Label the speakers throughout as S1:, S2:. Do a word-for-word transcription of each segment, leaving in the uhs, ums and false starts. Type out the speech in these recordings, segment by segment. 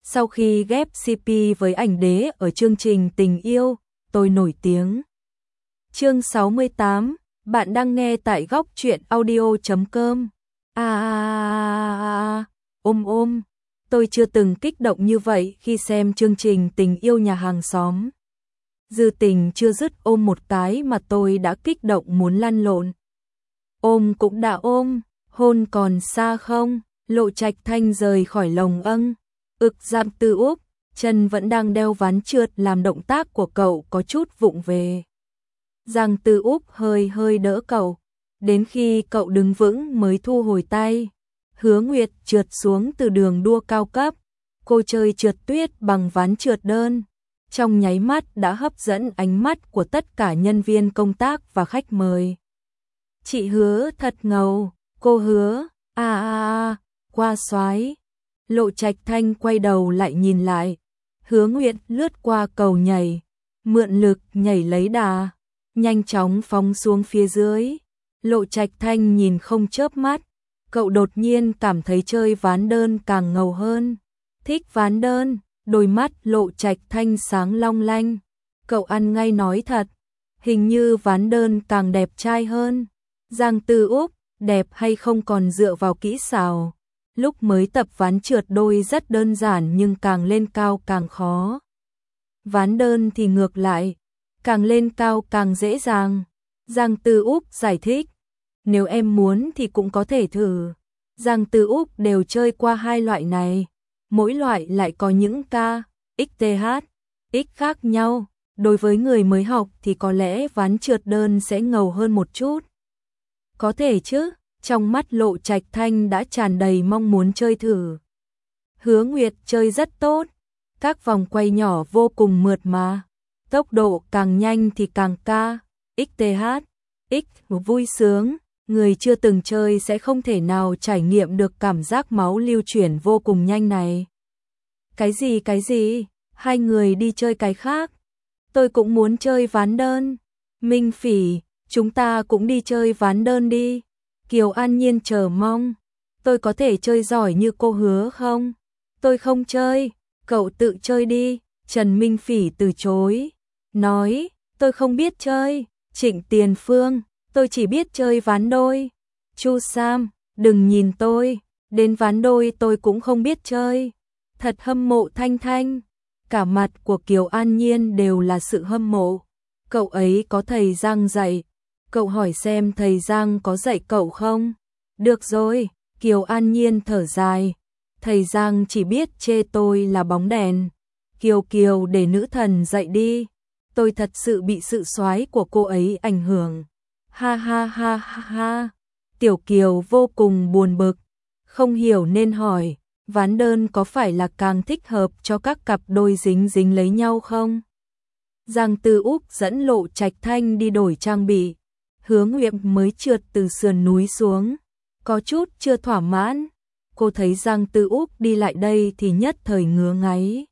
S1: Sau khi ghép xê pê với ảnh đế ở chương trình Tình yêu, tôi nổi tiếng. Chương sáu mươi tám, bạn đang nghe tại góc truyện audio chấm com. À, à, à, à, ôm ôm, tôi chưa từng kích động như vậy khi xem chương trình Tình yêu nhà hàng xóm. Dư Tình chưa dứt ôm một cái mà tôi đã kích động muốn lăn lộn. Ôm cũng đã ôm, hôn còn xa không? Lộ Trạch Thanh rời khỏi lồng âng. Ực Giang Tư Úc, chân vẫn đang đeo ván trượt làm động tác của cậu có chút vụng về. Giang Tư Úc hơi hơi đỡ cậu, đến khi cậu đứng vững mới thu hồi tay. Hứa Nguyệt trượt xuống từ đường đua cao cấp, cô chơi trượt tuyết bằng ván trượt đơn. Trong nháy mắt đã hấp dẫn ánh mắt của tất cả nhân viên công tác và khách mời. Chị Hứa thật ngầu, cô Hứa, à à à, qua xoái. Lộ Trạch Thanh quay đầu lại nhìn lại. Hứa Nguyệt lướt qua cầu nhảy, mượn lực nhảy lấy đà, nhanh chóng phóng xuống phía dưới. Lộ Trạch Thanh nhìn không chớp mắt, cậu đột nhiên cảm thấy chơi ván đơn càng ngầu hơn. Thích ván đơn, đôi mắt Lộ Trạch Thanh sáng long lanh. Cậu ăn ngay nói thật, hình như ván đơn càng đẹp trai hơn. Giang Tư Úc, đẹp hay không còn dựa vào kỹ xảo. Lúc mới tập ván trượt đôi rất đơn giản nhưng càng lên cao càng khó. Ván đơn thì ngược lại, càng lên cao càng dễ dàng. Giang Tư Úc giải thích, nếu em muốn thì cũng có thể thử. Giang Tư Úc đều chơi qua hai loại này, mỗi loại lại có những K, X, T, H, X khác nhau. Đối với người mới học thì có lẽ ván trượt đơn sẽ ngầu hơn một chút. Có thể chứ, trong mắt Lộ Trạch Thanh đã tràn đầy mong muốn chơi thử. Hứa Nguyệt chơi rất tốt, các vòng quay nhỏ vô cùng mượt mà, tốc độ càng nhanh thì càng ca, X T H, X vui sướng, người chưa từng chơi sẽ không thể nào trải nghiệm được cảm giác máu lưu chuyển vô cùng nhanh này. Cái gì cái gì, hai người đi chơi cái khác. Tôi cũng muốn chơi ván đơn. Minh Phỉ, chúng ta cũng đi chơi ván đơn đi. Kiều An Nhiên chờ mong. Tôi có thể chơi giỏi như cô Hứa không? Tôi không chơi, cậu tự chơi đi. Trần Minh Phỉ từ chối, nói, tôi không biết chơi. Trịnh Tiền Phương, tôi chỉ biết chơi ván đôi. Chu Sam, đừng nhìn tôi, đến ván đôi tôi cũng không biết chơi. Thật hâm mộ Thanh Thanh. Cả mặt của Kiều An Nhiên đều là sự hâm mộ. Cậu ấy có thầy Giang dạy. Cậu hỏi xem thầy Giang có dạy cậu không? Được rồi, Kiều An Nhiên thở dài. Thầy Giang chỉ biết chê tôi là bóng đèn. Kiều Kiều để nữ thần dạy đi. Tôi thật sự bị sự soái của cô ấy ảnh hưởng. Ha ha ha ha ha. Tiểu Kiều vô cùng buồn bực. Không hiểu nên hỏi, ván đơn có phải là càng thích hợp cho các cặp đôi dính dính lấy nhau không? Giang Tư Úc dẫn Lộ Trạch Thanh đi đổi trang bị. Hứa Nguyệt mới trượt từ sườn núi xuống, có chút chưa thỏa mãn. Cô thấy Giang Tư Úc đi lại đây thì nhất thời ngứa ngáy.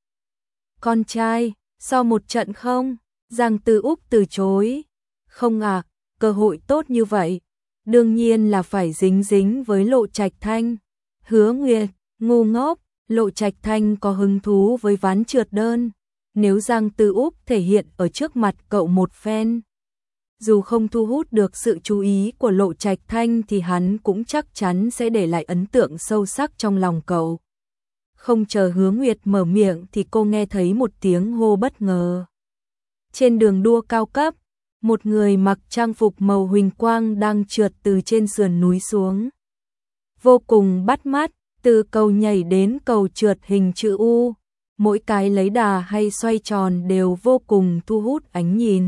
S1: Con trai, so một trận không? Giang Tư Úc từ chối. Không à, cơ hội tốt như vậy, đương nhiên là phải dính dính với Lộ Trạch Thanh. Hứa Nguyệt, ngu ngốc, Lộ Trạch Thanh có hứng thú với ván trượt đơn. Nếu Giang Tư Úc thể hiện ở trước mặt cậu một phen, dù không thu hút được sự chú ý của Lộ Trạch Thanh thì hắn cũng chắc chắn sẽ để lại ấn tượng sâu sắc trong lòng cậu. Không chờ Hứa Nguyệt mở miệng thì cô nghe thấy một tiếng hô bất ngờ. Trên đường đua cao cấp, một người mặc trang phục màu huỳnh quang đang trượt từ trên sườn núi xuống. Vô cùng bắt mắt, từ cầu nhảy đến cầu trượt hình chữ U, mỗi cái lấy đà hay xoay tròn đều vô cùng thu hút ánh nhìn.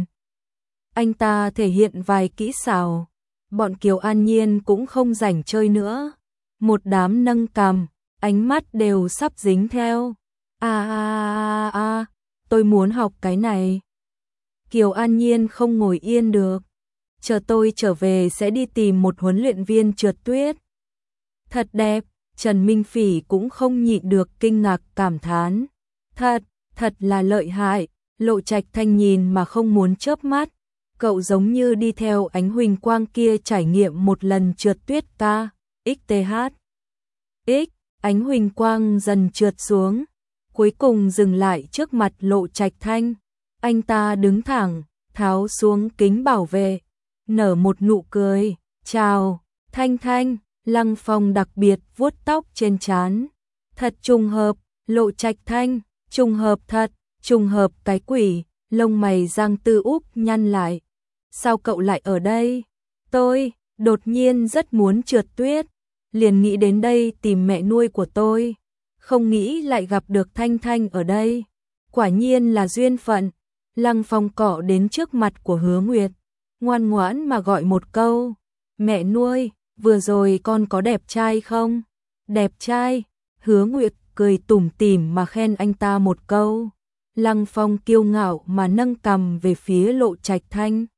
S1: Anh ta thể hiện vài kỹ xảo, bọn Kiều An Nhiên cũng không rảnh chơi nữa. Một đám nâng cằm, ánh mắt đều sắp dính theo. À à à à, tôi muốn học cái này. Kiều An Nhiên không ngồi yên được. Chờ tôi trở về sẽ đi tìm một huấn luyện viên trượt tuyết. Thật đẹp, Trần Minh Phỉ cũng không nhịn được kinh ngạc cảm thán. Thật, thật là lợi hại. Lộ Trạch Thanh nhìn mà không muốn chớp mắt. Cậu giống như đi theo ánh huỳnh quang kia trải nghiệm một lần trượt tuyết ca, X T H. X, ánh huỳnh quang dần trượt xuống. cuối cùng dừng lại trước mặt Lộ Trạch Thanh. Anh ta đứng thẳng, tháo xuống kính bảo vệ, nở một nụ cười, "Chào, Thanh Thanh." Lăng Phong đặc biệt vuốt tóc trên trán. "Thật trùng hợp, Lộ Trạch Thanh, trùng hợp thật, trùng hợp cái quỷ." Lông mày Giang Tư Úc nhăn lại. "Sao cậu lại ở đây?" "Tôi đột nhiên rất muốn trượt tuyết, liền nghĩ đến đây tìm mẹ nuôi của tôi, không nghĩ lại gặp được Thanh Thanh ở đây. Quả nhiên là duyên phận." Lăng Phong cọ đến trước mặt của Hứa Nguyệt, ngoan ngoãn mà gọi một câu, "Mẹ nuôi, vừa rồi con có đẹp trai không?" "Đẹp trai." Hứa Nguyệt cười tủm tỉm mà khen anh ta một câu. Lăng Phong kiêu ngạo mà nâng cằm về phía Lộ Trạch Thanh.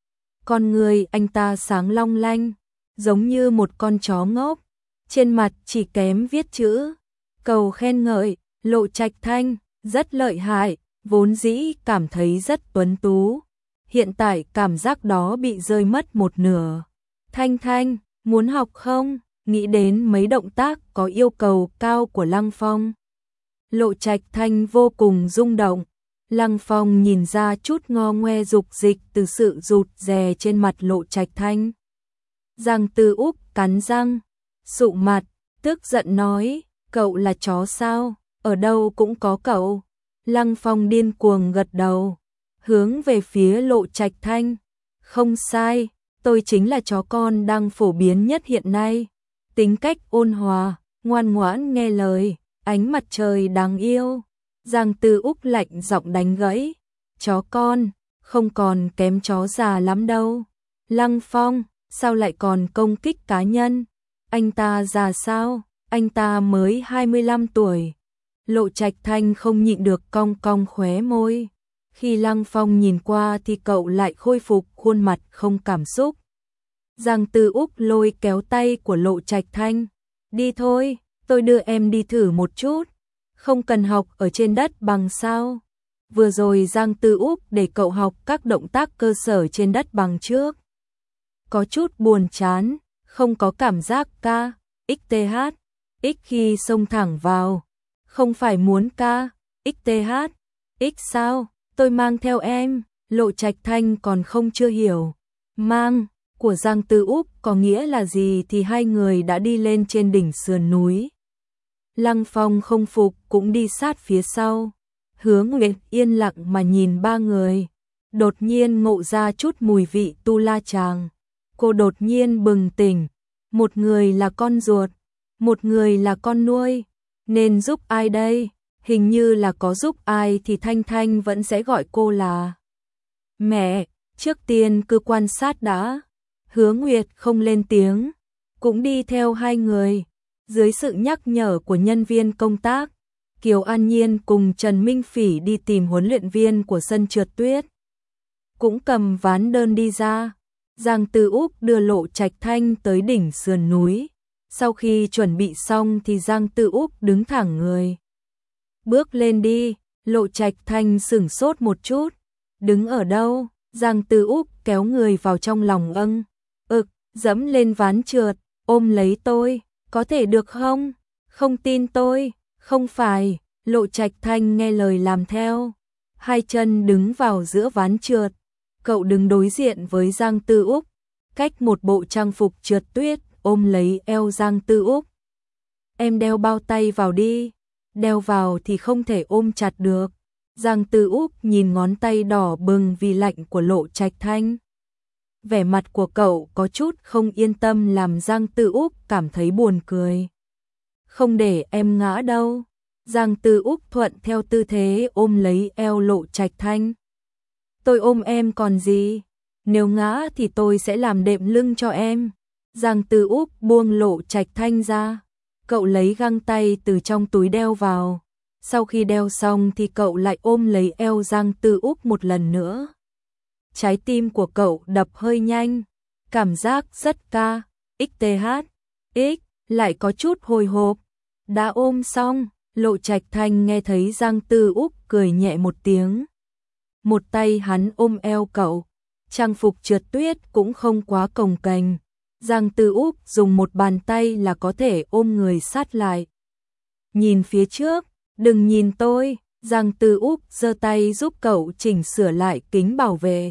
S1: Con người anh ta sáng long lanh, giống như một con chó ngốc, trên mặt chỉ kém viết chữ cầu khen ngợi. Lộ Trạch Thanh rất lợi hại, vốn dĩ cảm thấy rất tuấn tú, hiện tại cảm giác đó bị rơi mất một nửa. "Thanh Thanh, muốn học không?" Nghĩ đến mấy động tác có yêu cầu cao của Lăng Phong, Lộ Trạch Thanh vô cùng rung động. Lăng Phong nhìn ra chút ngo ngoe dục dịch từ sự rụt rè trên mặt Lộ Trạch Thanh. Giang Tư Úc cắn răng, sụ mặt, tức giận nói, "Cậu là chó sao? Ở đâu cũng có cậu." Lăng Phong điên cuồng gật đầu, hướng về phía Lộ Trạch Thanh. "Không sai, tôi chính là chó con đang phổ biến nhất hiện nay. Tính cách ôn hòa, ngoan ngoãn nghe lời, ánh mặt trời đáng yêu." Giang Tư Úc lạnh giọng đánh gãy, "Chó con, không còn kém chó già lắm đâu." "Lăng Phong, sao lại còn công kích cá nhân? Anh ta già sao? Anh ta mới hai mươi lăm tuổi. Lộ Trạch Thanh không nhịn được cong cong khóe môi. Khi Lăng Phong nhìn qua thì cậu lại khôi phục khuôn mặt không cảm xúc. Giang Tư Úc lôi kéo tay của Lộ Trạch Thanh, "Đi thôi, tôi đưa em đi thử một chút." "Không cần học ở trên đất bằng sao? Vừa rồi Giang Tư Úc để cậu học các động tác cơ sở trên đất bằng trước." Có chút buồn chán, không có cảm giác ca, xth, x khi xông thẳng vào. "Không phải muốn ca, xth, x sao? Tôi mang theo em." Lộ Trạch Thanh còn không chưa hiểu. Mang của Giang Tư Úc có nghĩa là gì thì hai người đã đi lên trên đỉnh sườn núi. Lăng Phong không phục cũng đi sát phía sau. Hứa Nguyệt yên lặng mà nhìn ba người. Đột nhiên ngộ ra chút mùi vị tu la chàng. Cô đột nhiên bừng tỉnh. Một người là con ruột, một người là con nuôi. Nên giúp ai đây? Hình như là có giúp ai thì Thanh Thanh vẫn sẽ gọi cô là mẹ. Trước tiên cứ quan sát đã. Hứa Nguyệt không lên tiếng, cũng đi theo hai người. Dưới sự nhắc nhở của nhân viên công tác, Kiều An Nhiên cùng Trần Minh Phỉ đi tìm huấn luyện viên của sân trượt tuyết. Cũng cầm ván đơn đi ra. Giang Tư Úc đưa Lộ Trạch Thanh tới đỉnh sườn núi. Sau khi chuẩn bị xong thì Giang Tư Úc đứng thẳng người. "Bước lên đi." Lộ Trạch Thanh sửng sốt một chút. "Đứng ở đâu?" Giang Tư Úc kéo người vào trong lòng âng. "Ực, dẫm lên ván trượt, ôm lấy tôi, có thể được không?" "Không tin tôi." "Không phải." Lộ Trạch Thanh nghe lời làm theo. Hai chân đứng vào giữa ván trượt. Cậu đứng đối diện với Giang Tư Úc, cách một bộ trang phục trượt tuyết, ôm lấy eo Giang Tư Úc. "Em đeo bao tay vào đi." "Đeo vào thì không thể ôm chặt được." Giang Tư Úc nhìn ngón tay đỏ bừng vì lạnh của Lộ Trạch Thanh. Vẻ mặt của cậu có chút không yên tâm làm Giang Tư Úc cảm thấy buồn cười. "Không để em ngã đâu." Giang Tư Úc thuận theo tư thế ôm lấy eo Lộ Trạch Thanh. "Tôi ôm em còn gì? Nếu ngã thì tôi sẽ làm đệm lưng cho em." Giang Tư Úc buông Lộ Trạch Thanh ra. Cậu lấy găng tay từ trong túi đeo vào. Sau khi đeo xong thì cậu lại ôm lấy eo Giang Tư Úc một lần nữa. Trái tim của cậu đập hơi nhanh, cảm giác rất ca, xth, x, lại có chút hồi hộp. Đã ôm xong, Lộ Trạch Thanh nghe thấy Giang Tư Úc cười nhẹ một tiếng. Một tay hắn ôm eo cậu, trang phục trượt tuyết cũng không quá cồng kềnh. Giang Tư Úc dùng một bàn tay là có thể ôm người sát lại. Nhìn phía trước, Đừng nhìn tôi, Giang Tư Úc giơ tay giúp cậu chỉnh sửa lại kính bảo vệ.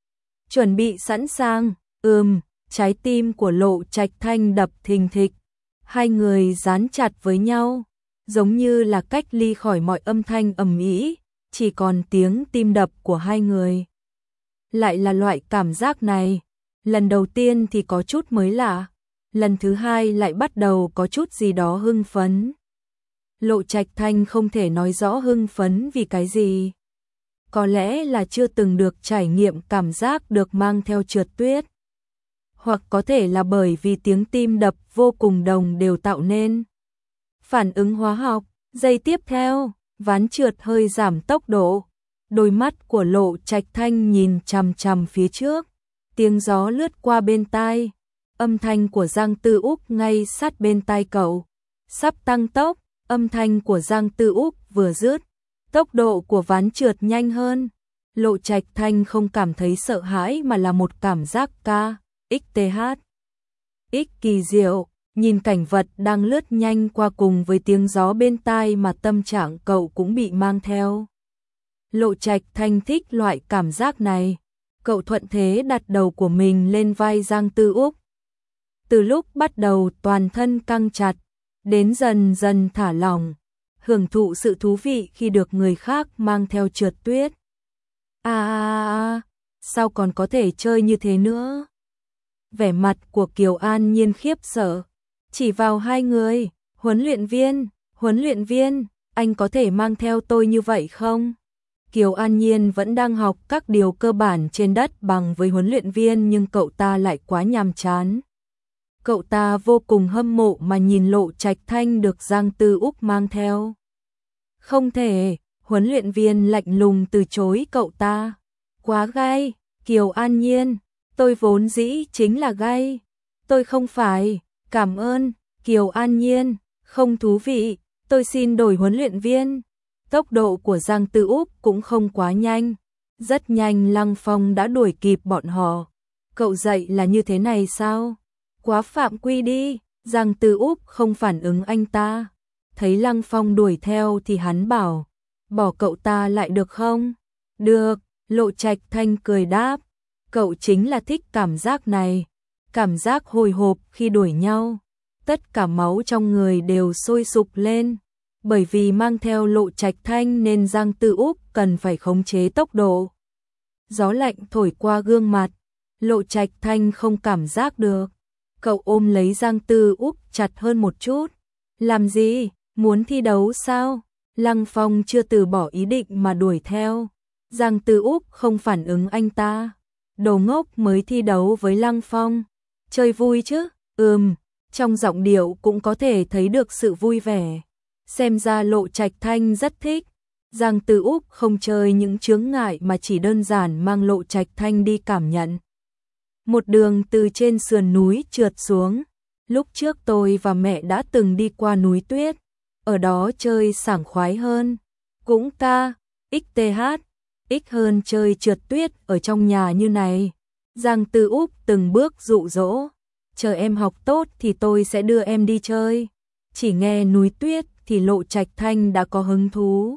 S1: Chuẩn bị sẵn sàng, ừm, trái tim của Lộ Trạch Thanh đập thình thịch. Hai người dán chặt với nhau, giống như là cách ly khỏi mọi âm thanh ầm ĩ, chỉ còn tiếng tim đập của hai người. Lại là loại cảm giác này, lần đầu tiên thì có chút mới lạ, lần thứ hai lại bắt đầu có chút gì đó hưng phấn. Lộ Trạch Thanh không thể nói rõ hưng phấn vì cái gì. Có lẽ là chưa từng được trải nghiệm cảm giác được mang theo trượt tuyết. Hoặc có thể là bởi vì tiếng tim đập vô cùng đồng đều tạo nên phản ứng hóa học. Giây tiếp theo, ván trượt hơi giảm tốc độ. Đôi mắt của Lộ Trạch Thanh nhìn chằm chằm phía trước. Tiếng gió lướt qua bên tai. Âm thanh của Giang Tư Úc ngay sát bên tai cậu. Sắp tăng tốc, âm thanh của Giang Tư Úc vừa dứt. Tốc độ của ván trượt nhanh hơn. Lộ Trạch Thanh không cảm thấy sợ hãi mà là một cảm giác ca, ích tê hát. Ích kỳ diệu, nhìn cảnh vật đang lướt nhanh qua cùng với tiếng gió bên tai mà tâm trạng cậu cũng bị mang theo. Lộ Trạch Thanh thích loại cảm giác này. Cậu thuận thế đặt đầu của mình lên vai Giang Tư Úc. Từ lúc bắt đầu toàn thân căng chặt, đến dần dần thả lỏng, hưởng thụ sự thú vị khi được người khác mang theo trượt tuyết. À, à, à, sao còn có thể chơi như thế nữa? Vẻ mặt của Kiều An Nhiên khiếp sợ, chỉ vào hai người, huấn luyện viên, huấn luyện viên, anh có thể mang theo tôi như vậy không? Kiều An Nhiên vẫn đang học các điều cơ bản trên đất bằng với huấn luyện viên nhưng cậu ta lại quá nhàm chán. Cậu ta vô cùng hâm mộ mà nhìn Lộ Trạch Thanh được Giang Tư Úc mang theo. Không thể, huấn luyện viên lạnh lùng từ chối cậu ta. Quá gay, Kiều An Nhiên, tôi vốn dĩ chính là gay. Tôi không phải, cảm ơn, Kiều An Nhiên, không thú vị, tôi xin đổi huấn luyện viên. Tốc độ của Giang Tư Úc cũng không quá nhanh. Rất nhanh Lăng Phong đã đuổi kịp bọn họ. Cậu dạy là như thế này sao? Quá phạm quy đi, Giang Tư Úc không phản ứng anh ta. Thấy Lăng Phong đuổi theo thì hắn bảo, bỏ cậu ta lại được không? Được, Lộ Trạch Thanh cười đáp. Cậu chính là thích cảm giác này. Cảm giác hồi hộp khi đuổi nhau. Tất cả máu trong người đều sôi sục lên. Bởi vì mang theo Lộ Trạch Thanh nên Giang Tư Úc cần phải khống chế tốc độ. Gió lạnh thổi qua gương mặt. Lộ Trạch Thanh không cảm giác được. Cậu ôm lấy Giang Tư Úc chặt hơn một chút. Làm gì? Muốn thi đấu sao? Lăng Phong chưa từ bỏ ý định mà đuổi theo. Giang Tư Úc không phản ứng anh ta. Đồ ngốc mới thi đấu với Lăng Phong. Chơi vui chứ? Ừm, trong giọng điệu cũng có thể thấy được sự vui vẻ. Xem ra Lộ Trạch Thanh rất thích. Giang Tư Úc không chơi những chướng ngại mà chỉ đơn giản mang Lộ Trạch Thanh đi cảm nhận. Một đường từ trên sườn núi trượt xuống. Lúc trước tôi và mẹ đã từng đi qua núi tuyết. Ở đó chơi sảng khoái hơn. Cũng ca, ích tê hát, ích hơn chơi trượt tuyết ở trong nhà như này. Giang Tư Úc từng bước dụ dỗ. Chờ em học tốt thì tôi sẽ đưa em đi chơi. Chỉ nghe núi tuyết thì Lộ Trạch Thanh đã có hứng thú.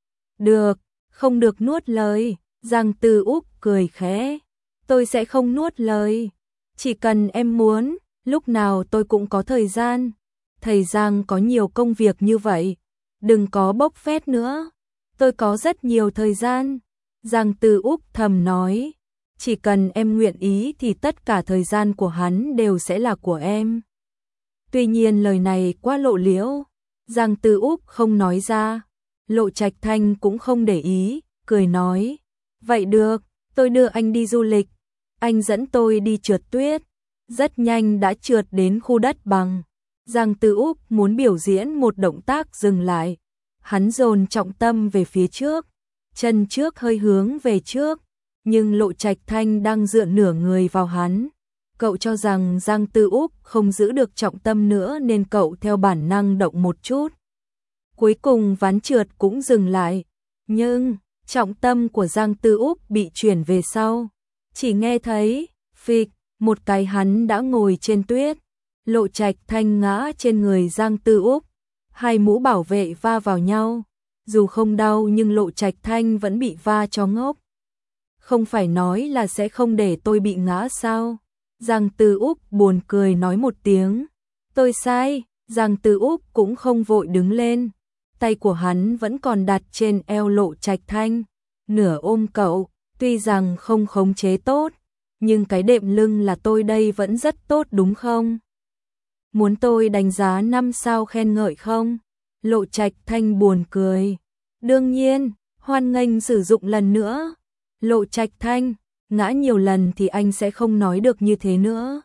S1: Được, không được nuốt lời. Giang Tư Úc cười khẽ. Tôi sẽ không nuốt lời. Chỉ cần em muốn, lúc nào tôi cũng có thời gian. Thầy Giang có nhiều công việc như vậy. Đừng có bốc phét nữa. Tôi có rất nhiều thời gian. Giang Tư Úc thầm nói. Chỉ cần em nguyện ý thì tất cả thời gian của hắn đều sẽ là của em. Tuy nhiên lời này quá lộ liễu. Giang Tư Úc không nói ra. Lộ Trạch Thanh cũng không để ý, cười nói. Vậy được, tôi đưa anh đi du lịch. Anh dẫn tôi đi trượt tuyết. Rất nhanh đã trượt đến khu đất bằng. Giang Tư Úc muốn biểu diễn một động tác dừng lại. Hắn dồn trọng tâm về phía trước. Chân trước hơi hướng về trước. Nhưng Lộ Trạch Thanh đang dựa nửa người vào hắn. Cậu cho rằng Giang Tư Úc không giữ được trọng tâm nữa nên cậu theo bản năng động một chút. Cuối cùng ván trượt cũng dừng lại. Nhưng, trọng tâm của Giang Tư Úc bị chuyển về sau. Chỉ nghe thấy, phịch, một cái hắn đã ngồi trên tuyết. Lộ Trạch Thanh ngã trên người Giang Tư Úc. Hai mũ bảo vệ va vào nhau. Dù không đau nhưng Lộ Trạch Thanh vẫn bị va cho ngốc. Không phải nói là sẽ không để tôi bị ngã sao? Giang Tư Úc buồn cười nói một tiếng. Tôi sai. Giang Tư Úc cũng không vội đứng lên. Tay của hắn vẫn còn đặt trên eo Lộ Trạch Thanh, nửa ôm cậu. Tuy rằng không khống chế tốt, nhưng cái đệm lưng là tôi đây vẫn rất tốt đúng không? Muốn tôi đánh giá năm sao khen ngợi không? Lộ Trạch Thanh buồn cười. Đương nhiên, hoan nghênh sử dụng lần nữa. Lộ Trạch Thanh, ngã nhiều lần thì anh sẽ không nói được như thế nữa.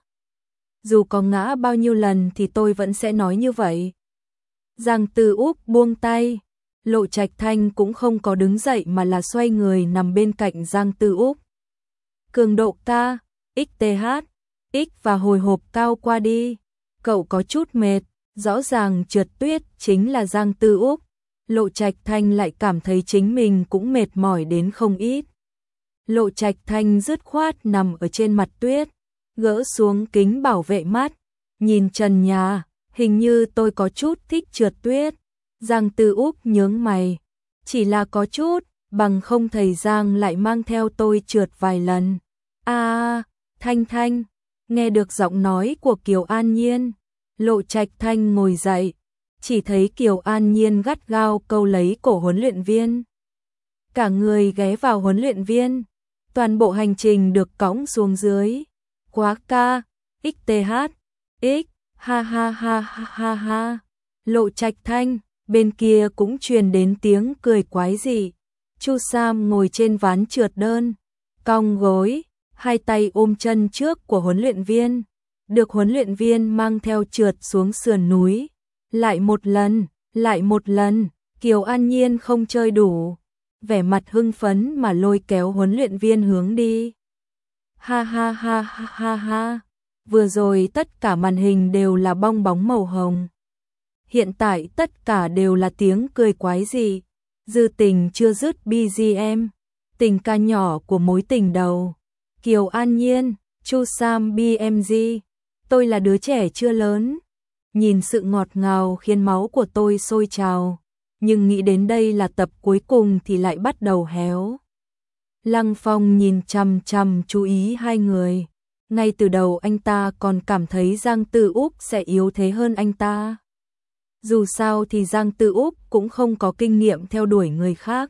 S1: Dù có ngã bao nhiêu lần thì tôi vẫn sẽ nói như vậy. Giang Tư Úc buông tay. Lộ Trạch Thanh cũng không có đứng dậy mà là xoay người nằm bên cạnh Giang Tư Úc. Cường độ ca, ích tê hát, X và hồi hộp cao qua đi. Cậu có chút mệt, rõ ràng trượt tuyết chính là Giang Tư Úc. Lộ Trạch Thanh lại cảm thấy chính mình cũng mệt mỏi đến không ít. Lộ Trạch Thanh dứt khoát nằm ở trên mặt tuyết, gỡ xuống kính bảo vệ mắt, nhìn trần nhà, hình như tôi có chút thích trượt tuyết. Giang Tư Úc nhướng mày, chỉ là có chút, bằng không thầy Giang lại mang theo tôi trượt vài lần. A, Thanh Thanh, nghe được giọng nói của Kiều An Nhiên, Lộ Trạch Thanh ngồi dậy, chỉ thấy Kiều An Nhiên gắt gao câu lấy cổ huấn luyện viên. Cả người ghé vào huấn luyện viên, toàn bộ hành trình được cõng xuống dưới. Quá ca, ích tê hát, X, ha ha ha ha ha ha. Lộ Trạch Thanh, bên kia cũng truyền đến tiếng cười quái dị. Chu Sam ngồi trên ván trượt đơn, cong gối, hai tay ôm chân trước của huấn luyện viên, được huấn luyện viên mang theo trượt xuống sườn núi. Lại một lần, lại một lần, Kiều An Nhiên không chơi đủ, vẻ mặt hưng phấn mà lôi kéo huấn luyện viên hướng đi. Ha ha ha ha ha ha, vừa rồi tất cả màn hình đều là bong bóng màu hồng. Hiện tại tất cả đều là tiếng cười quái dị. Dư Tình chưa dứt bê giê em, tình ca nhỏ của mối tình đầu. Kiều An Nhiên, Chu Sam bê em giê, tôi là đứa trẻ chưa lớn. Nhìn sự ngọt ngào khiến máu của tôi sôi trào, nhưng nghĩ đến đây là tập cuối cùng thì lại bắt đầu héo. Lăng Phong nhìn chằm chằm chú ý hai người. Ngay từ đầu anh ta còn cảm thấy Giang Tư Úc sẽ yếu thế hơn anh ta. Dù sao thì Giang Tư Úc cũng không có kinh nghiệm theo đuổi người khác.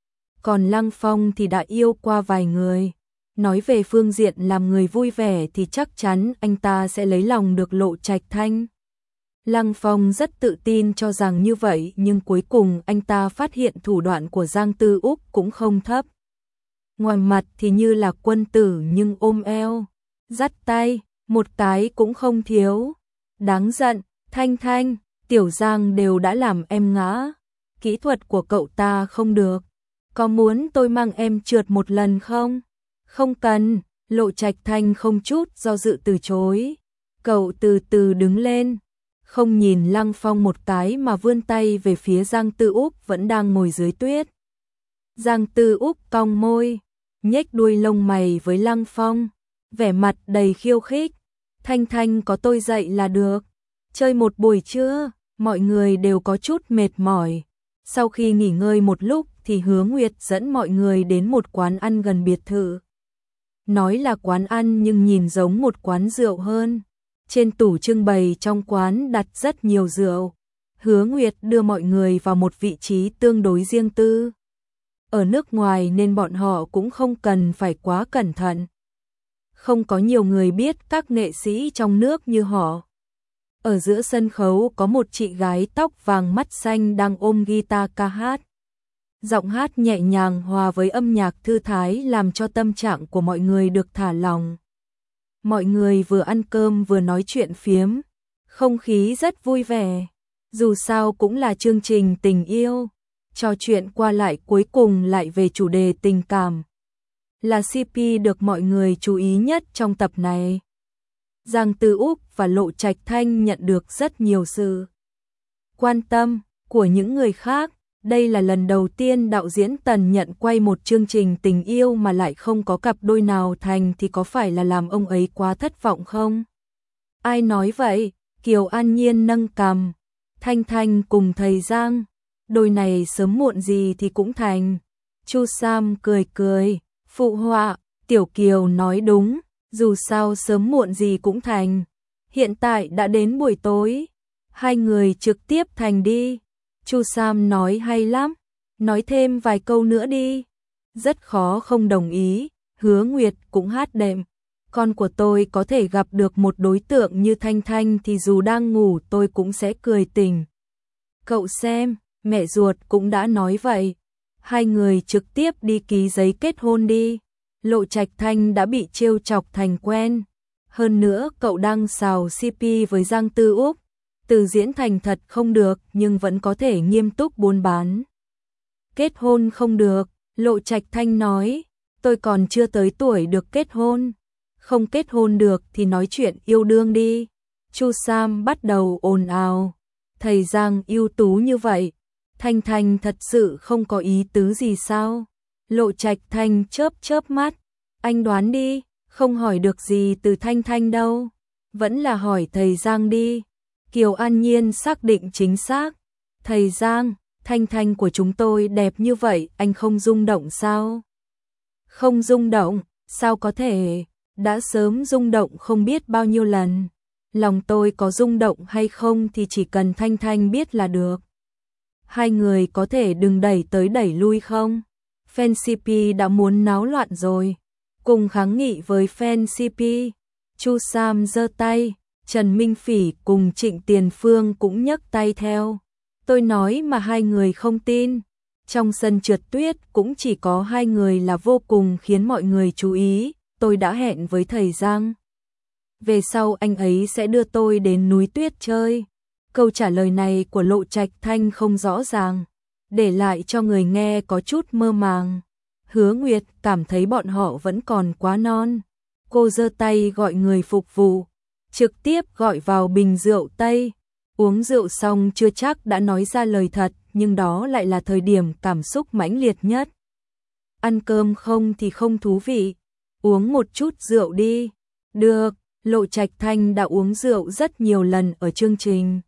S1: Còn Lăng Phong thì đã yêu qua vài người. Nói về phương diện làm người vui vẻ thì chắc chắn anh ta sẽ lấy lòng được Lộ Trạch Thanh. Lăng Phong rất tự tin cho rằng như vậy, nhưng cuối cùng anh ta phát hiện thủ đoạn của Giang Tư Úc cũng không thấp. Ngoài mặt thì như là quân tử nhưng ôm eo, dắt tay, một cái cũng không thiếu. Đáng giận, Thanh Thanh, Tiểu Giang đều đã làm em ngã. Kỹ thuật của cậu ta không được. Có muốn tôi mang em trượt một lần không? Không cần, Lộ Trạch Thanh không chút do dự từ chối. Cậu từ từ đứng lên, không nhìn Lăng Phong một cái mà vươn tay về phía Giang Tư Úc vẫn đang ngồi dưới tuyết. Giang Tư Úc cong môi, nhếch đuôi lông mày với Lăng Phong, vẻ mặt đầy khiêu khích. Thanh Thanh có tôi dạy là được. Chơi một buổi trưa, mọi người đều có chút mệt mỏi. Sau khi nghỉ ngơi một lúc thì Hứa Nguyệt dẫn mọi người đến một quán ăn gần biệt thự. Nói là quán ăn nhưng nhìn giống một quán rượu hơn. Trên tủ trưng bày trong quán đặt rất nhiều rượu. Hứa Nguyệt đưa mọi người vào một vị trí tương đối riêng tư. Ở nước ngoài nên bọn họ cũng không cần phải quá cẩn thận. Không có nhiều người biết các nghệ sĩ trong nước như họ. Ở giữa sân khấu có một chị gái tóc vàng mắt xanh đang ôm guitar ca hát. Giọng hát nhẹ nhàng hòa với âm nhạc thư thái làm cho tâm trạng của mọi người được thả lỏng. Mọi người vừa ăn cơm vừa nói chuyện phiếm, không khí rất vui vẻ. Dù sao cũng là chương trình tình yêu, trò chuyện qua lại cuối cùng lại về chủ đề tình cảm. Là xê pê được mọi người chú ý nhất trong tập này. Giang Tư Úc và Lộ Trạch Thanh nhận được rất nhiều sự quan tâm của những người khác. Đây là lần đầu tiên đạo diễn Tần nhận quay một chương trình tình yêu mà lại không có cặp đôi nào thành, thì có phải là làm ông ấy quá thất vọng không? Ai nói vậy? Kiều An Nhiên nâng cằm. Thanh Thanh cùng thầy Giang. đôi này sớm muộn gì thì cũng thành. Chu Sam cười cười, phụ họa, Tiểu Kiều nói đúng, dù sao sớm muộn gì cũng thành. Hiện tại đã đến buổi tối, hai người trực tiếp thành đi. Chu Sam nói hay lắm, nói thêm vài câu nữa đi. Rất khó không đồng ý, Hứa Nguyệt cũng hát đệm. Con của tôi có thể gặp được một đối tượng như Thanh Thanh thì dù đang ngủ tôi cũng sẽ cười tỉnh. Cậu xem, mẹ ruột cũng đã nói vậy. Hai người trực tiếp đi ký giấy kết hôn đi. Lộ Trạch Thanh đã bị trêu chọc thành quen. Hơn nữa cậu đang xào xê pê với Giang Tư Úc. Từ diễn thành thật không được nhưng vẫn có thể nghiêm túc buôn bán. Kết hôn không được, Lộ Trạch Thanh nói, tôi còn chưa tới tuổi được kết hôn. Không kết hôn được thì nói chuyện yêu đương đi. Chu Sam bắt đầu ồn ào. Thầy Giang ưu tú như vậy, Thanh Thanh thật sự không có ý tứ gì sao? Lộ Trạch Thanh chớp chớp mắt, anh đoán đi, không hỏi được gì từ Thanh Thanh đâu. Vẫn là hỏi thầy Giang đi. Kiều An Nhiên xác định chính xác. Thầy Giang, Thanh Thanh của chúng tôi đẹp như vậy, anh không rung động sao? Không rung động, sao có thể? Đã sớm rung động không biết bao nhiêu lần. Lòng tôi có rung động hay không thì chỉ cần Thanh Thanh biết là được. Hai người có thể đừng đẩy tới đẩy lui không? Fan xê pê đã muốn náo loạn rồi. Cùng kháng nghị với fan xê pê, Chu Sam giơ tay, Trần Minh Phỉ cùng Trịnh Tiền Phương cũng nhấc tay theo. Tôi nói mà hai người không tin. Trong sân trượt tuyết cũng chỉ có hai người là vô cùng khiến mọi người chú ý. Tôi đã hẹn với thầy Giang. Về sau anh ấy sẽ đưa tôi đến núi tuyết chơi. Câu trả lời này của Lộ Trạch Thanh không rõ ràng, để lại cho người nghe có chút mơ màng. Hứa Nguyệt cảm thấy bọn họ vẫn còn quá non. Cô giơ tay gọi người phục vụ, trực tiếp gọi vào bình rượu Tây. Uống rượu xong chưa chắc đã nói ra lời thật, nhưng đó lại là thời điểm cảm xúc mãnh liệt nhất. Ăn cơm không thì không thú vị, uống một chút rượu đi. Được, Lộ Trạch Thanh đã uống rượu rất nhiều lần ở chương trình.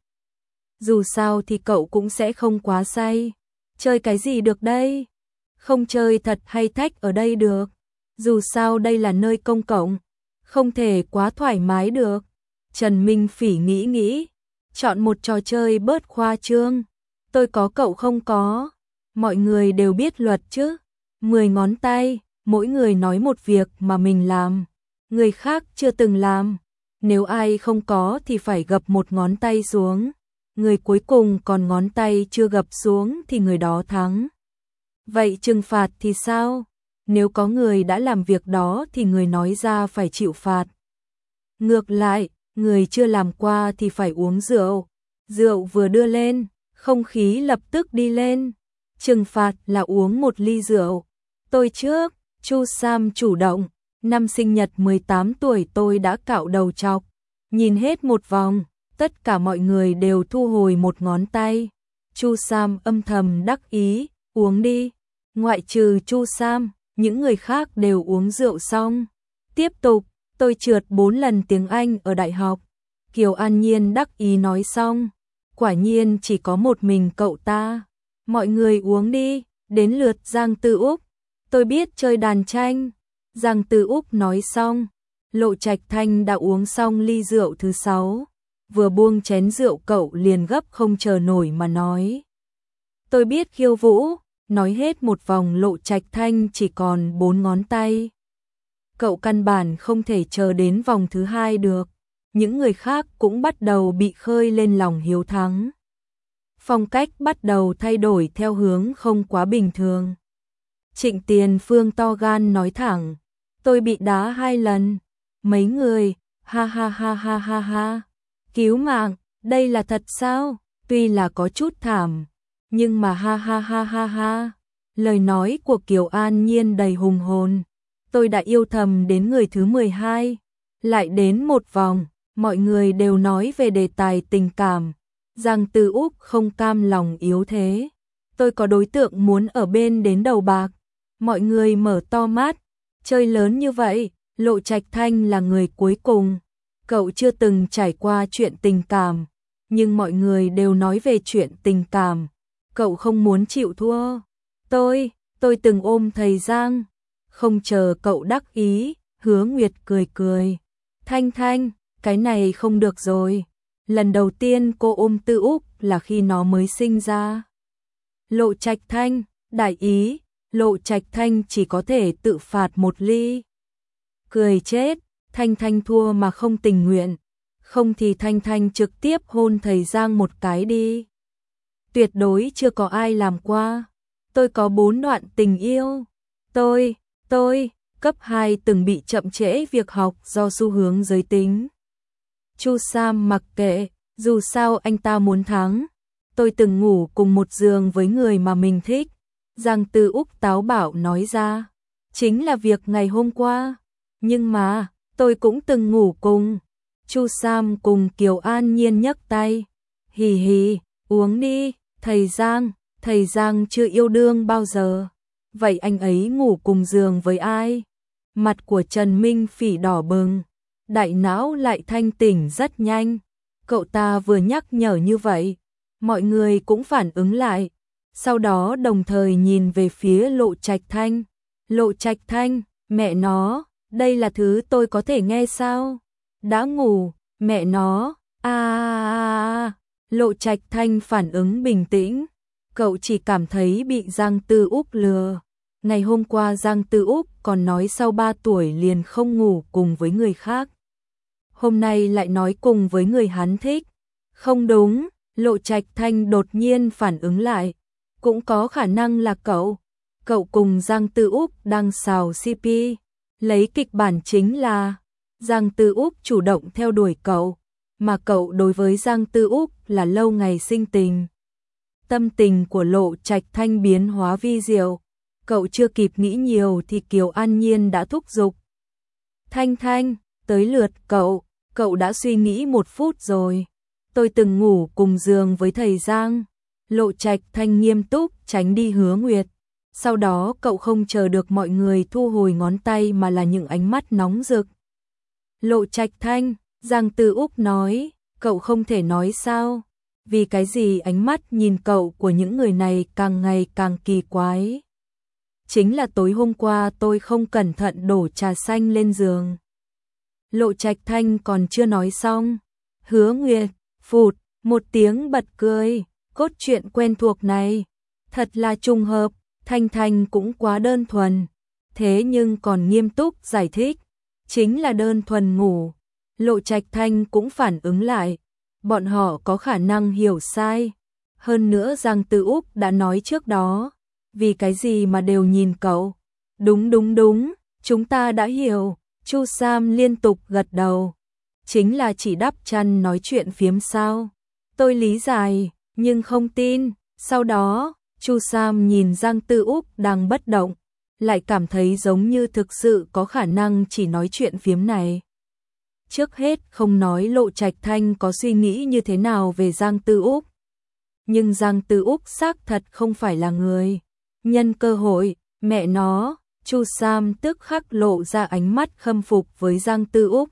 S1: Dù sao thì cậu cũng sẽ không quá say. Chơi cái gì được đây? Không chơi thật hay thách ở đây được. Dù sao đây là nơi công cộng, không thể quá thoải mái được. Trần Minh Phỉ nghĩ nghĩ, chọn một trò chơi bớt khoa trương. Tôi có cậu không có. Mọi người đều biết luật chứ. Mười ngón tay, mỗi người nói một việc mà mình làm, người khác chưa từng làm. Nếu ai không có thì phải gập một ngón tay xuống. Người cuối cùng còn ngón tay chưa gập xuống thì người đó thắng. Vậy trừng phạt thì sao? Nếu có người đã làm việc đó thì người nói ra phải chịu phạt. Ngược lại, người chưa làm qua thì phải uống rượu. Rượu vừa đưa lên, không khí lập tức đi lên. Trừng phạt là uống một ly rượu. Tôi trước, Chu Sam chủ động. Năm sinh nhật mười tám tuổi tôi đã cạo đầu trọc. Nhìn hết một vòng, tất cả mọi người đều thu hồi một ngón tay. Chu Sam âm thầm đắc ý, uống đi. Ngoại trừ Chu Sam, những người khác đều uống rượu xong. Tiếp tục, tôi trượt bốn lần tiếng Anh ở đại học. Kiều An Nhiên đắc ý nói xong. Quả nhiên chỉ có một mình cậu ta. Mọi người uống đi, đến lượt Giang Tư Úc. Tôi biết chơi đàn tranh. Giang Tư Úc nói xong. Lộ Trạch Thanh đã uống xong ly rượu thứ sáu. Vừa buông chén rượu cậu liền gấp không chờ nổi mà nói. Tôi biết khiêu vũ. Nói hết một vòng Lộ Trạch Thanh chỉ còn bốn ngón tay. Cậu căn bản không thể chờ đến vòng thứ hai được. Những người khác cũng bắt đầu bị khơi lên lòng hiếu thắng. Phong cách bắt đầu thay đổi theo hướng không quá bình thường. Trịnh Tiền Phương to gan nói thẳng. Tôi bị đá hai lần. Mấy người, ha ha ha ha ha ha. Cứu mạng, đây là thật sao? Tuy là có chút thảm, nhưng mà ha ha ha ha ha. Lời nói của Kiều An Nhiên đầy hùng hồn. Tôi đã yêu thầm đến người thứ mười hai. Lại đến một vòng, mọi người đều nói về đề tài tình cảm. Giang Tư Úc không cam lòng yếu thế. Tôi có đối tượng muốn ở bên đến đầu bạc. Mọi người mở to mắt. Chơi lớn như vậy, Lộ Trạch Thanh là người cuối cùng. Cậu chưa từng trải qua chuyện tình cảm, nhưng mọi người đều nói về chuyện tình cảm. cậu không muốn chịu thua. Tôi, tôi từng ôm thầy Giang. Không chờ cậu đắc ý, Hứa Nguyệt cười cười. Thanh Thanh, cái này không được rồi. Lần đầu tiên cô ôm Tư Úc là khi nó mới sinh ra. Lộ Trạch Thanh, đại ý, Lộ Trạch Thanh chỉ có thể tự phạt một ly. Cười chết, Thanh Thanh thua mà không tình nguyện. Không thì Thanh Thanh trực tiếp hôn thầy Giang một cái đi. Tuyệt đối chưa có ai làm qua. Tôi có bốn đoạn tình yêu. Tôi, tôi, cấp hai từng bị chậm trễ việc học do xu hướng giới tính. Chu Sam mặc kệ, dù sao anh ta muốn thắng. Tôi từng ngủ cùng một giường với người mà mình thích. Giang Tư Úc táo bạo nói ra. Chính là việc ngày hôm qua. Nhưng mà, tôi cũng từng ngủ cùng. Chu Sam cùng Kiều An Nhiên nhấc tay. Hì hì, uống đi, thầy Giang, thầy Giang chưa yêu đương bao giờ. Vậy anh ấy ngủ cùng giường với ai? Mặt của Trần Minh Phỉ đỏ bừng, đại não lại thanh tỉnh rất nhanh. Cậu ta vừa nhắc nhở như vậy, mọi người cũng phản ứng lại. Sau đó đồng thời nhìn về phía Lộ Trạch Thanh. Lộ Trạch Thanh, mẹ nó, đây là thứ tôi có thể nghe sao? Đã ngủ, mẹ nó, a à, à, Lộ Trạch Thanh phản ứng bình tĩnh. Cậu chỉ cảm thấy bị Giang Tư Úc lừa. Ngày hôm qua Giang Tư Úc còn nói sau ba tuổi liền không ngủ cùng với người khác. Hôm nay lại nói cùng với người hắn thích. Không đúng, Lộ Trạch Thanh đột nhiên phản ứng lại. Cũng có khả năng là cậu. Cậu cùng Giang Tư Úc đang xào xê pê. Lấy kịch bản chính là Giang Tư Úc chủ động theo đuổi cậu, mà cậu đối với Giang Tư Úc là lâu ngày sinh tình. Tâm tình của Lộ Trạch Thanh biến hóa vi diệu. Cậu chưa kịp nghĩ nhiều thì Kiều An Nhiên đã thúc giục. Thanh Thanh, tới lượt cậu, cậu đã suy nghĩ một phút rồi. Tôi từng ngủ cùng giường với thầy Giang. Lộ Trạch Thanh nghiêm túc tránh đi Hứa Nguyệt. Sau đó cậu không chờ được mọi người thu hồi ngón tay mà là những ánh mắt nóng rực. Lộ Trạch Thanh, Giang Tư Úc nói, cậu không thể nói sao? Vì cái gì ánh mắt nhìn cậu của những người này càng ngày càng kỳ quái? Chính là tối hôm qua tôi không cẩn thận đổ trà xanh lên giường. Lộ Trạch Thanh còn chưa nói xong. Hứa Nguyệt, phụt, một tiếng bật cười, cốt truyện quen thuộc này. Thật là trùng hợp, Thanh Thanh cũng quá đơn thuần. Thế nhưng còn nghiêm túc giải thích. Chính là đơn thuần ngủ. Lộ Trạch Thanh cũng phản ứng lại. Bọn họ có khả năng hiểu sai. Hơn nữa Giang Tư Úc đã nói trước đó. Vì cái gì mà đều nhìn cậu? Đúng đúng đúng, chúng ta đã hiểu. Chu Sam liên tục gật đầu. Chính là chỉ đắp chăn nói chuyện phiếm sao? Tôi lý giải, nhưng không tin. Sau đó, Chu Sam nhìn Giang Tư Úc đang bất động, lại cảm thấy giống như thực sự có khả năng chỉ nói chuyện phiếm này. Trước hết không nói Lộ Trạch Thanh có suy nghĩ như thế nào về Giang Tư Úc. Nhưng Giang Tư Úc xác thật không phải là người. Nhân cơ hội, mẹ nó, Chu Sam tức khắc lộ ra ánh mắt khâm phục với Giang Tư Úc.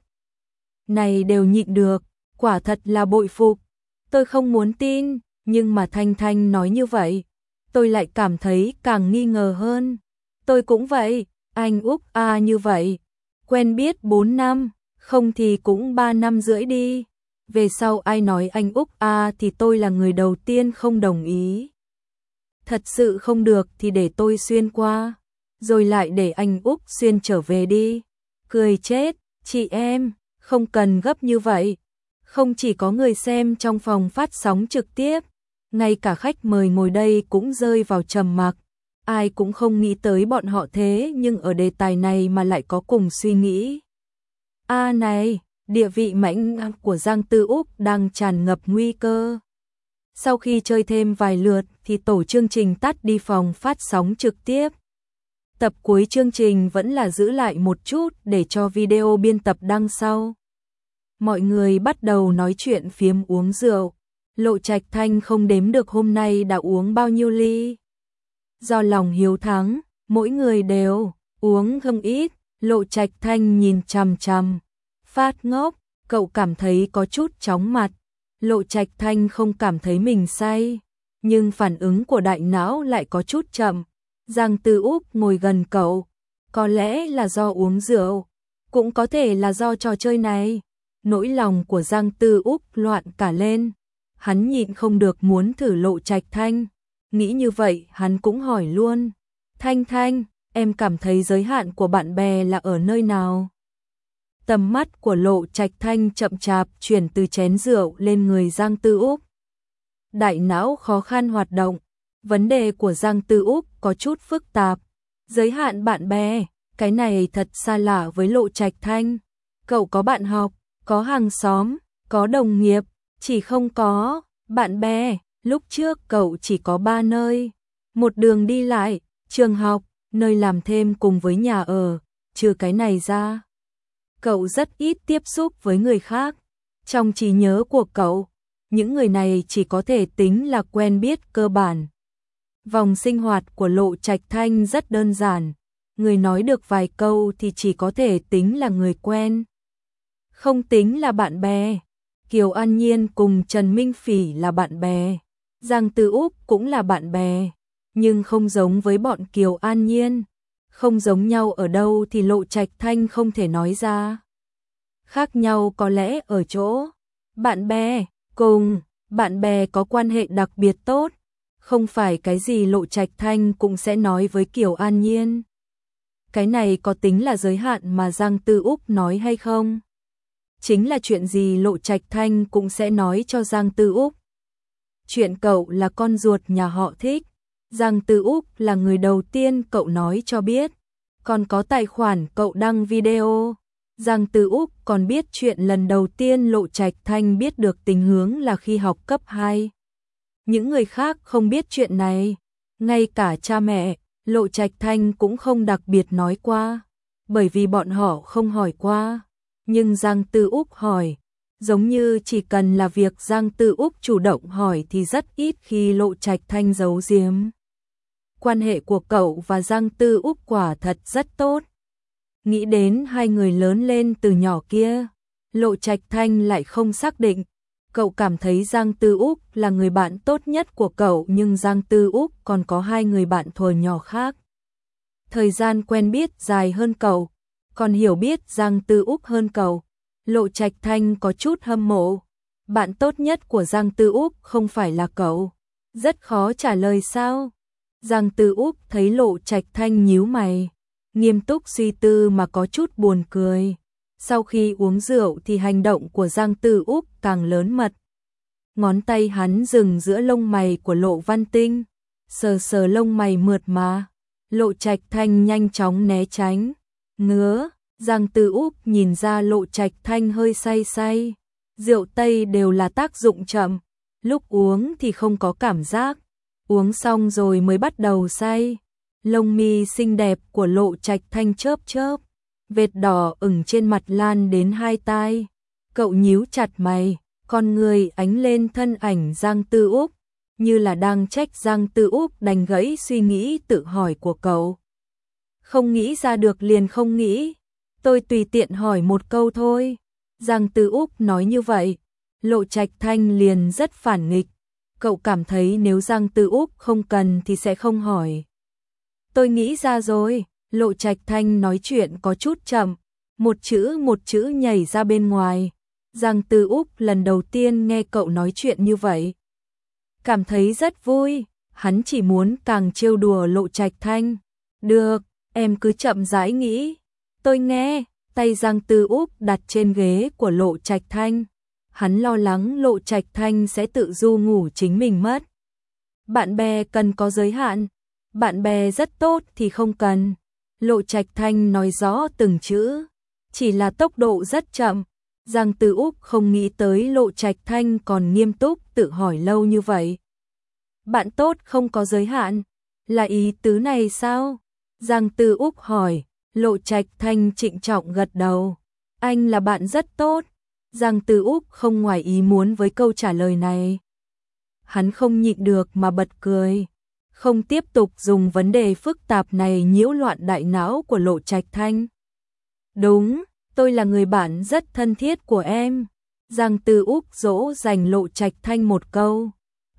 S1: Này đều nhịn được, quả thật là bội phục. Tôi không muốn tin, nhưng mà Thanh Thanh nói như vậy, tôi lại cảm thấy càng nghi ngờ hơn. Tôi cũng vậy, anh Úc à như vậy. Quen biết bốn năm, không thì cũng ba năm rưỡi đi. Về sau ai nói anh Úc à thì tôi là người đầu tiên không đồng ý. Thật sự không được thì để tôi xuyên qua, rồi lại để anh Úc xuyên trở về đi. Cười chết, chị em, không cần gấp như vậy. Không chỉ có người xem trong phòng phát sóng trực tiếp, ngay cả khách mời ngồi đây cũng rơi vào trầm mặc. Ai cũng không nghĩ tới bọn họ thế nhưng ở đề tài này mà lại có cùng suy nghĩ. A à này, địa vị mãnh của Giang Tư Úc đang tràn ngập nguy cơ. Sau khi chơi thêm vài lượt thì tổ chương trình tắt đi phòng phát sóng trực tiếp. Tập cuối chương trình vẫn là giữ lại một chút để cho video biên tập đăng sau. Mọi người bắt đầu nói chuyện phiếm uống rượu. Lộ Trạch Thanh không đếm được hôm nay đã uống bao nhiêu ly. Do lòng hiếu thắng, mỗi người đều uống không ít. Lộ Trạch Thanh nhìn chằm chằm, phát ngốc, cậu cảm thấy có chút chóng mặt. Lộ Trạch Thanh không cảm thấy mình say. nhưng phản ứng của đại não lại có chút chậm. Giang Tư Úc ngồi gần cậu, có lẽ là do uống rượu, cũng có thể là do trò chơi này. Nỗi lòng của Giang Tư Úc loạn cả lên, hắn nhịn không được muốn thử Lộ Trạch Thanh. Nghĩ như vậy hắn cũng hỏi luôn, Thanh Thanh, em cảm thấy giới hạn của bạn bè là ở nơi nào? Tầm mắt của Lộ Trạch Thanh chậm chạp chuyển từ chén rượu lên người Giang Tư Úc. Đại não khó khăn hoạt động, vấn đề của Giang Tư Úc có chút phức tạp. Giới hạn bạn bè, cái này thật xa lạ với Lộ Trạch Thanh. Cậu có bạn học, có hàng xóm, có đồng nghiệp, chỉ không có bạn bè. Lúc trước cậu chỉ có ba nơi, một đường đi lại, trường học, nơi làm thêm cùng với nhà ở, trừ cái này ra. Cậu rất ít tiếp xúc với người khác. Trong trí nhớ của cậu, những người này chỉ có thể tính là quen biết cơ bản. Vòng sinh hoạt của Lộ Trạch Thanh rất đơn giản, người nói được vài câu thì chỉ có thể tính là người quen, không tính là bạn bè. Kiều An Nhiên cùng Trần Minh Phỉ là bạn bè, Giang Tư Úc cũng là bạn bè, nhưng không giống với bọn Kiều An Nhiên. Không giống nhau ở đâu thì Lộ Trạch Thanh không thể nói ra. Khác nhau có lẽ ở chỗ, bạn bè cùng bạn bè có quan hệ đặc biệt tốt, không phải cái gì Lộ Trạch Thanh cũng sẽ nói với Kiều An Nhiên. Cái này có tính là giới hạn mà Giang Tư Úc nói hay không? Chính là chuyện gì Lộ Trạch Thanh cũng sẽ nói cho Giang Tư Úc. Chuyện cậu là con ruột nhà họ Thích, Giang Tư Úc là người đầu tiên cậu nói cho biết. Còn có tài khoản cậu đăng video. Giang Tư Úc còn biết chuyện lần đầu tiên Lộ Trạch Thanh biết được tình hướng là khi học cấp hai. Những người khác không biết chuyện này, ngay cả cha mẹ, Lộ Trạch Thanh cũng không đặc biệt nói qua, bởi vì bọn họ không hỏi qua. Nhưng Giang Tư Úc hỏi, giống như chỉ cần là việc Giang Tư Úc chủ động hỏi thì rất ít khi Lộ Trạch Thanh giấu giếm. Quan hệ của cậu và Giang Tư Úc quả thật rất tốt. Nghĩ đến hai người lớn lên từ nhỏ kia, Lộ Trạch Thanh lại không xác định. Cậu cảm thấy Giang Tư Úc là người bạn tốt nhất của cậu, nhưng Giang Tư Úc còn có hai người bạn thuở nhỏ khác. Thời gian quen biết dài hơn cậu, còn hiểu biết Giang Tư Úc hơn cậu. Lộ Trạch Thanh có chút hâm mộ. Bạn tốt nhất của Giang Tư Úc không phải là cậu? Rất khó trả lời sao? Giang Tư Úc thấy Lộ Trạch Thanh nhíu mày, nghiêm túc suy tư mà có chút buồn cười. Sau khi uống rượu thì hành động của Giang Tư Úc càng lớn mật. Ngón tay hắn dừng giữa lông mày của Lộ Văn Tinh, sờ sờ lông mày mượt mà. Lộ Trạch Thanh nhanh chóng né tránh. Ngứa, Giang Tư Úc nhìn ra Lộ Trạch Thanh hơi say say. Rượu Tây đều là tác dụng chậm, lúc uống thì không có cảm giác, uống xong rồi mới bắt đầu say. Lông mi xinh đẹp của Lộ Trạch Thanh chớp chớp, vệt đỏ ửng trên mặt lan đến hai tai. Cậu nhíu chặt mày, con người ánh lên thân ảnh Giang Tư Úc, như là đang trách Giang Tư Úc đành gãy suy nghĩ tự hỏi của cậu. Không nghĩ ra được liền không nghĩ, tôi tùy tiện hỏi một câu thôi. Giang Tư Úc nói như vậy, Lộ Trạch Thanh liền rất phản nghịch. Cậu cảm thấy nếu Giang Tư Úc không cần thì sẽ không hỏi. Tôi nghĩ ra rồi. Lộ Trạch Thanh nói chuyện có chút chậm, một chữ một chữ nhảy ra bên ngoài. Giang Tư Úc lần đầu tiên nghe cậu nói chuyện như vậy, cảm thấy rất vui. Hắn chỉ muốn càng trêu đùa Lộ Trạch Thanh. Được, em cứ chậm rãi nghĩ, tôi nghe. Tay Giang Tư Úc đặt trên ghế của Lộ Trạch Thanh. Hắn lo lắng Lộ Trạch Thanh sẽ tự du ngủ chính mình mất. Bạn bè cần có giới hạn, bạn bè rất tốt thì không cần. Lộ Trạch Thanh nói rõ từng chữ, chỉ là tốc độ rất chậm. Giang Tư Úc không nghĩ tới Lộ Trạch Thanh còn nghiêm túc tự hỏi lâu như vậy. Bạn tốt không có giới hạn, là ý tứ này sao? Giang Tư Úc hỏi. Lộ Trạch Thanh trịnh trọng gật đầu. Anh là bạn rất tốt. Giang Tư Úc không ngoài ý muốn với câu trả lời này. Hắn không nhịn được mà bật cười, không tiếp tục dùng vấn đề phức tạp này nhiễu loạn đại não của Lộ Trạch Thanh. Đúng, tôi là người bạn rất thân thiết của em. Giang Tư Úc dỗ dành Lộ Trạch Thanh một câu.